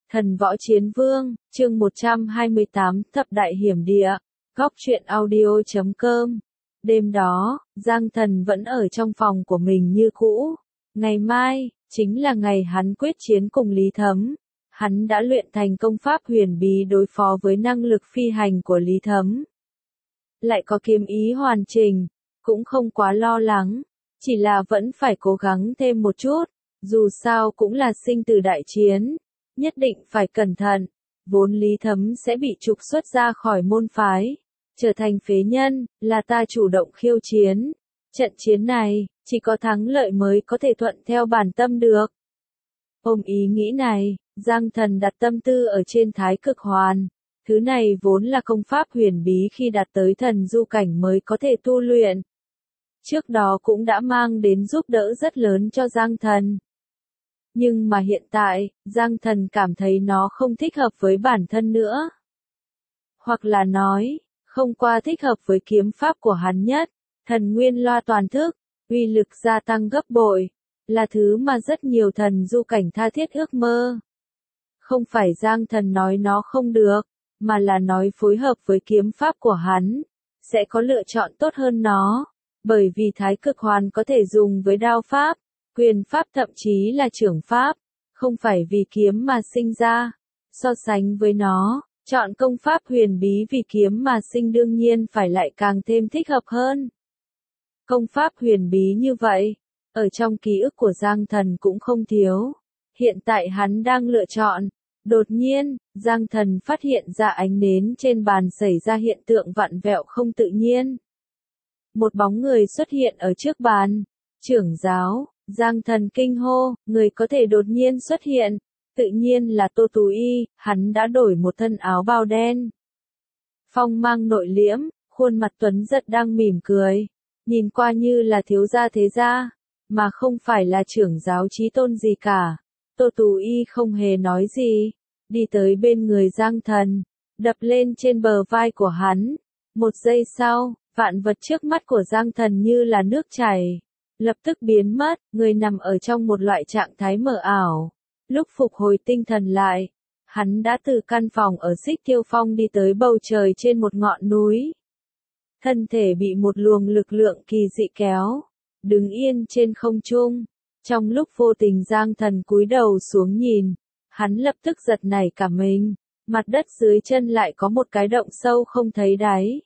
Thần võ chiến vương, chương 128, thập đại hiểm địa, góc truyện audio.com. Đêm đó, Giang Thần vẫn ở trong phòng của mình như cũ. Ngày mai, chính là ngày hắn quyết chiến cùng Lý Thấm. Hắn đã luyện thành công pháp huyền bí đối phó với năng lực phi hành của Lý Thấm. Lại có kiếm ý hoàn chỉnh, cũng không quá lo lắng. Chỉ là vẫn phải cố gắng thêm một chút, dù sao cũng là sinh tử đại chiến. Nhất định phải cẩn thận, vốn Lý Thấm sẽ bị trục xuất ra khỏi môn phái, trở thành phế nhân, là ta chủ động khiêu chiến. Trận chiến này, chỉ có thắng lợi mới có thể thuận theo bản tâm được. Ôm ý nghĩ này, Giang Thần đặt tâm tư ở trên Thái Cực Hoàn. Thứ này vốn là công pháp huyền bí khi đạt tới thần du cảnh mới có thể tu luyện. Trước đó cũng đã mang đến giúp đỡ rất lớn cho Giang Thần. Nhưng mà hiện tại, Giang Thần cảm thấy nó không thích hợp với bản thân nữa. Hoặc là nói, không qua thích hợp với kiếm pháp của hắn nhất, thần nguyên loa toàn thức, uy lực gia tăng gấp bội, là thứ mà rất nhiều thần du cảnh tha thiết ước mơ. Không phải Giang Thần nói nó không được, mà là nói phối hợp với kiếm pháp của hắn, sẽ có lựa chọn tốt hơn nó, bởi vì Thái Cực Hoàn có thể dùng với đao pháp, quyền pháp thậm chí là chưởng pháp, không phải vì kiếm mà sinh ra. So sánh với nó, chọn công pháp huyền bí vì kiếm mà sinh đương nhiên phải lại càng thêm thích hợp hơn. Công pháp huyền bí như vậy, ở trong ký ức của Giang Thần cũng không thiếu. Hiện tại hắn đang lựa chọn. Đột nhiên, Giang Thần phát hiện ra ánh nến trên bàn xảy ra hiện tượng vặn vẹo không tự nhiên. Một bóng người xuất hiện ở trước bàn. Trưởng giáo. Giang Thần kinh hô, người có thể đột nhiên xuất hiện, tự nhiên là Tô Tú Y, hắn đã đổi một thân áo bào đen. Phong mang nội liễm, khuôn mặt tuấn giật đang mỉm cười, nhìn qua như là thiếu gia thế gia, mà không phải là trưởng giáo chí tôn gì cả. Tô Tú Y không hề nói gì, đi tới bên người Giang Thần, đập lên trên bờ vai của hắn. Một giây sau, vạn vật trước mắt của Giang Thần như là nước chảy. Lập tức biến mất, người nằm ở trong một loại trạng thái mờ ảo. Lúc phục hồi tinh thần lại, hắn đã từ căn phòng ở Xích Tiêu Phong đi tới bầu trời trên một ngọn núi. Thân thể bị một luồng lực lượng kỳ dị kéo, đứng yên trên không trung. Trong lúc vô tình Giang Thần cúi đầu xuống nhìn, hắn lập tức giật nảy cả mình, mặt đất dưới chân lại có một cái động sâu không thấy đáy.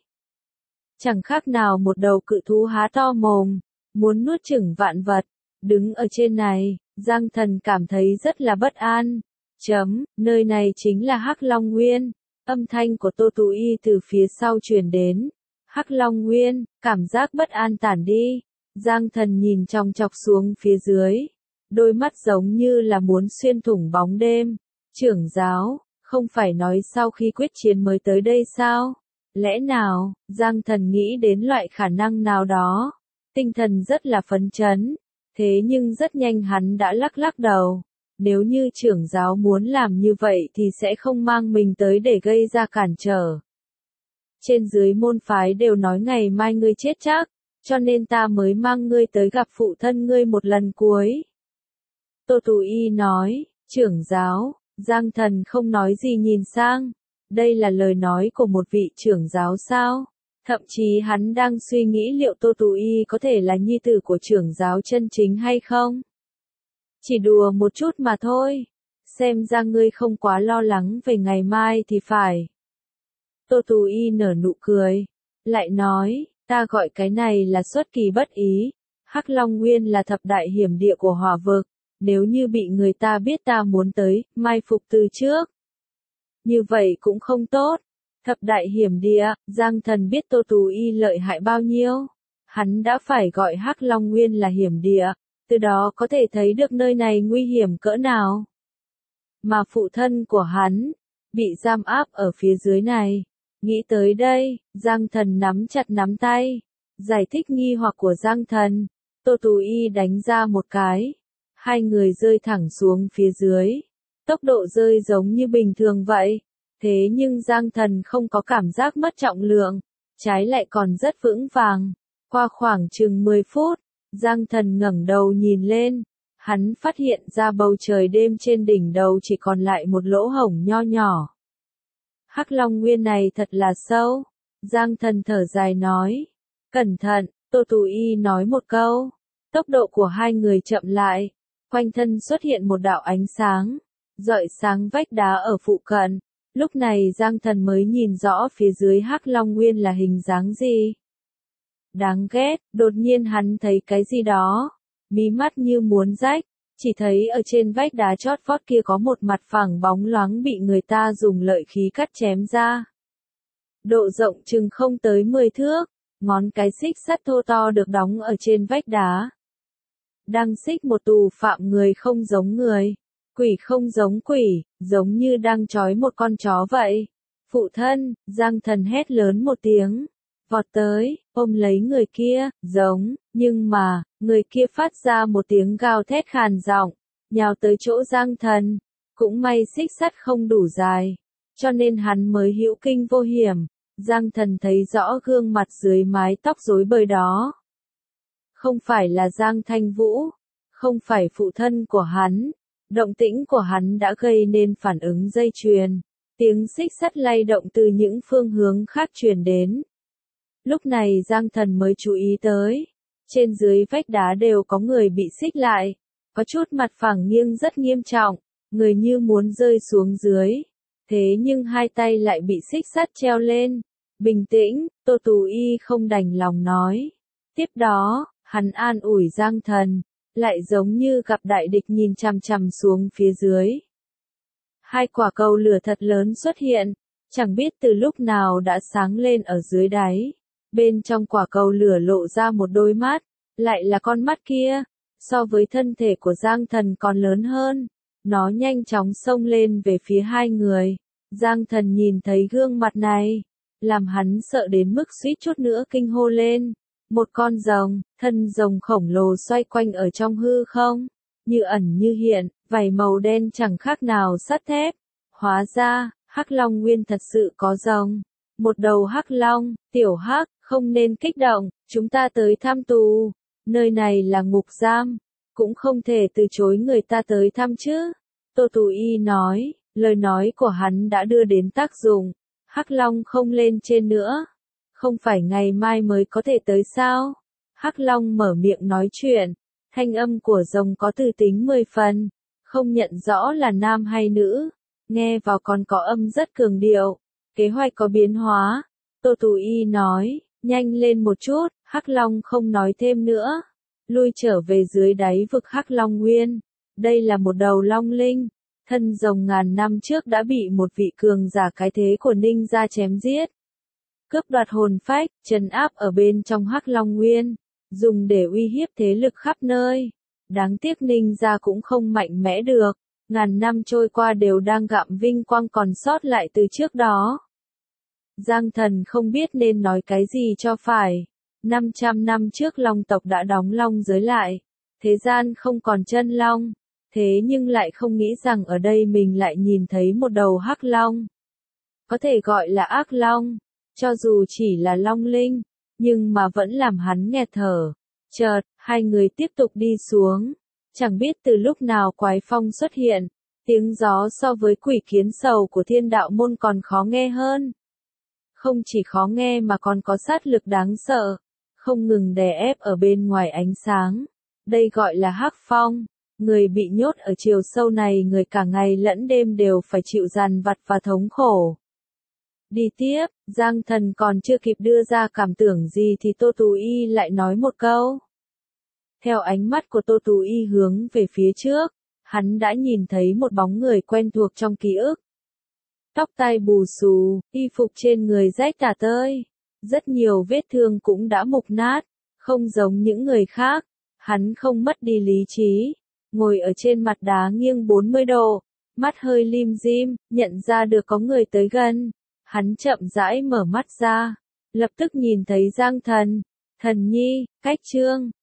Chẳng khác nào một đầu cự thú há to mồm, muốn nuốt chửng vạn vật. Đứng ở trên này, Giang Thần cảm thấy rất là bất an. Nơi này chính là Hắc Long Nguyên. Âm thanh của Tô Tú Y từ phía sau truyền đến. Hắc Long Nguyên, cảm giác bất an tản đi. Giang Thần nhìn chòng chọc xuống phía dưới. Đôi mắt giống như là muốn xuyên thủng bóng đêm. Trưởng giáo, không phải nói sau khi quyết chiến mới tới đây sao? Lẽ nào, Giang Thần nghĩ đến loại khả năng nào đó. Tinh thần rất là phấn chấn, thế nhưng rất nhanh hắn đã lắc đầu. Nếu như trưởng giáo muốn làm như vậy thì sẽ không mang mình tới để gây ra cản trở. Trên dưới môn phái đều nói ngày mai ngươi chết chắc, cho nên ta mới mang ngươi tới gặp phụ thân ngươi một lần cuối. Tô Tú Y nói, trưởng giáo. Giang Thần không nói gì nhìn sang. Đây là lời nói của một vị trưởng giáo sao? Thậm chí hắn đang suy nghĩ liệu Tô Tú Y có thể là nhi tử của trưởng giáo chân chính hay không? Chỉ đùa một chút mà thôi. Xem ra ngươi không quá lo lắng về ngày mai thì phải. Tô Tú Y nở nụ cười. Lại nói, ta gọi cái này là xuất kỳ bất ý. Hắc Long Nguyên là thập đại hiểm địa của hỏa vực. Nếu như bị người ta biết ta muốn tới, mai phục từ trước. Như vậy cũng không tốt. Thập đại hiểm địa, Giang Thần biết Tô Tú Y lợi hại bao nhiêu. Hắn đã phải gọi Hắc Long Nguyên là hiểm địa, từ đó có thể thấy được nơi này nguy hiểm cỡ nào. Mà phụ thân của hắn, bị giam áp ở phía dưới này. Nghĩ tới đây, Giang Thần nắm chặt nắm tay. Giải thích nghi hoặc của Giang Thần, Tô Tú Y đánh ra một cái. Hai người rơi thẳng xuống phía dưới. Tốc độ rơi giống như bình thường vậy. Thế nhưng Giang Thần không có cảm giác mất trọng lượng, trái lại còn rất vững vàng. Qua khoảng chừng 10 phút, Giang Thần ngẩng đầu nhìn lên, hắn phát hiện ra bầu trời đêm trên đỉnh đầu chỉ còn lại một lỗ hổng nho nhỏ. Hắc Long Nguyên này thật là sâu, Giang Thần thở dài nói. Cẩn thận, Tô Tú Y nói một câu. Tốc độ của hai người chậm lại, quanh thân xuất hiện một đạo ánh sáng, rọi sáng vách đá ở phụ cận. Lúc này Giang Thần mới nhìn rõ phía dưới Hắc Long Nguyên là hình dáng gì. Đáng ghét, đột nhiên hắn thấy cái gì đó, mí mắt như muốn rách, chỉ thấy ở trên vách đá chót vót kia có một mặt phẳng bóng loáng bị người ta dùng lợi khí cắt chém ra. Độ rộng chừng không tới 10 thước, ngón cái xích sắt thô to được đóng ở trên vách đá. Đang xích một tù phạm người không giống người, quỷ không giống quỷ, giống như đang trói một con chó vậy. Phụ thân, Giang Thần hét lớn một tiếng, vọt tới, ôm lấy người kia, giống, nhưng mà, người kia phát ra một tiếng gào thét khàn giọng, nhào tới chỗ Giang Thần. Cũng may xích sắt không đủ dài, cho nên hắn mới hữu kinh vô hiểm. Giang Thần thấy rõ gương mặt dưới mái tóc rối bời đó. Không phải là Giang Thanh Vũ, không phải phụ thân của hắn. Động tĩnh của hắn đã gây nên phản ứng dây chuyền. Tiếng xích sắt lay động từ những phương hướng khác truyền đến. Lúc này Giang Thần mới chú ý tới. Trên dưới vách đá đều có người bị xích lại. Có chút mặt phẳng nghiêng rất nghiêm trọng, người như muốn rơi xuống dưới. Thế nhưng hai tay lại bị xích sắt treo lên. Bình tĩnh, Tô Tú Y không đành lòng nói. Tiếp đó, hắn an ủi Giang Thần, lại giống như gặp đại địch nhìn chằm chằm xuống phía dưới. Hai quả cầu lửa thật lớn xuất hiện, chẳng biết từ lúc nào đã sáng lên ở dưới đáy. Bên trong quả cầu lửa lộ ra một đôi mắt, lại là con mắt kia, so với thân thể của Giang Thần còn lớn hơn. Nó nhanh chóng xông lên về phía hai người. Giang Thần nhìn thấy gương mặt này, làm hắn sợ đến mức suýt chút nữa kinh hô lên. Một con rồng, thân rồng khổng lồ xoay quanh ở trong hư không, như ẩn như hiện, vảy màu đen chẳng khác nào sắt thép. Hóa ra, Hắc Long Nguyên thật sự có rồng. Một đầu Hắc Long, tiểu Hắc, không nên kích động, chúng ta tới thăm tù. Nơi này là ngục giam, cũng không thể từ chối người ta tới thăm chứ. Tô Tú Y nói, lời nói của hắn đã đưa đến tác dụng. Hắc Long không lên trên nữa. Không phải ngày mai mới có thể tới sao? Hắc Long mở miệng nói chuyện. Thanh âm của rồng có từ tính 10 phần. Không nhận rõ là nam hay nữ. Nghe vào còn có âm rất cường điệu. Kế hoạch có biến hóa. Tô Tú Y nói, nhanh lên một chút. Hắc Long không nói thêm nữa. Lui trở về dưới đáy vực Hắc Long Nguyên. Đây là một đầu long linh. Thân rồng ngàn năm trước đã bị một vị cường giả cái thế của Ninh gia chém giết. Cướp đoạt hồn phách, trấn áp ở bên trong Hắc Long Nguyên, dùng để uy hiếp thế lực khắp nơi. Đáng tiếc Ninh gia cũng không mạnh mẽ được, ngàn năm trôi qua đều đang gặm vinh quang còn sót lại từ trước đó. Giang Thần không biết nên nói cái gì cho phải. 500 năm trước Long tộc đã đóng long giới lại, thế gian không còn chân long. Thế nhưng lại không nghĩ rằng ở đây mình lại nhìn thấy một đầu Hắc Long. Có thể gọi là ác long, cho dù chỉ là long linh, nhưng mà vẫn làm hắn nghẹt thở. Chợt, hai người tiếp tục đi xuống. Chẳng biết từ lúc nào quái phong xuất hiện, tiếng gió so với quỷ kiến sầu của Thiên Đạo Môn còn khó nghe hơn. Không chỉ khó nghe mà còn có sát lực đáng sợ, không ngừng đè ép ở bên ngoài ánh sáng. Đây gọi là Hắc Phong. Người bị nhốt ở chiều sâu này người cả ngày lẫn đêm đều phải chịu dằn vặt và thống khổ. Đi tiếp, Giang Thần còn chưa kịp đưa ra cảm tưởng gì thì Tô Tú Y lại nói một câu. Theo ánh mắt của Tô Tú Y hướng về phía trước, hắn đã nhìn thấy một bóng người quen thuộc trong ký ức. Tóc tai bù xù, y phục trên người rách tả tơi, rất nhiều vết thương cũng đã mục nát, không giống những người khác, hắn không mất đi lý trí. Ngồi ở trên mặt đá nghiêng 40 độ, mắt hơi lim dim, nhận ra được có người tới gần. Hắn chậm rãi mở mắt ra, lập tức nhìn thấy Giang Thần. Thần nhi, cách trương,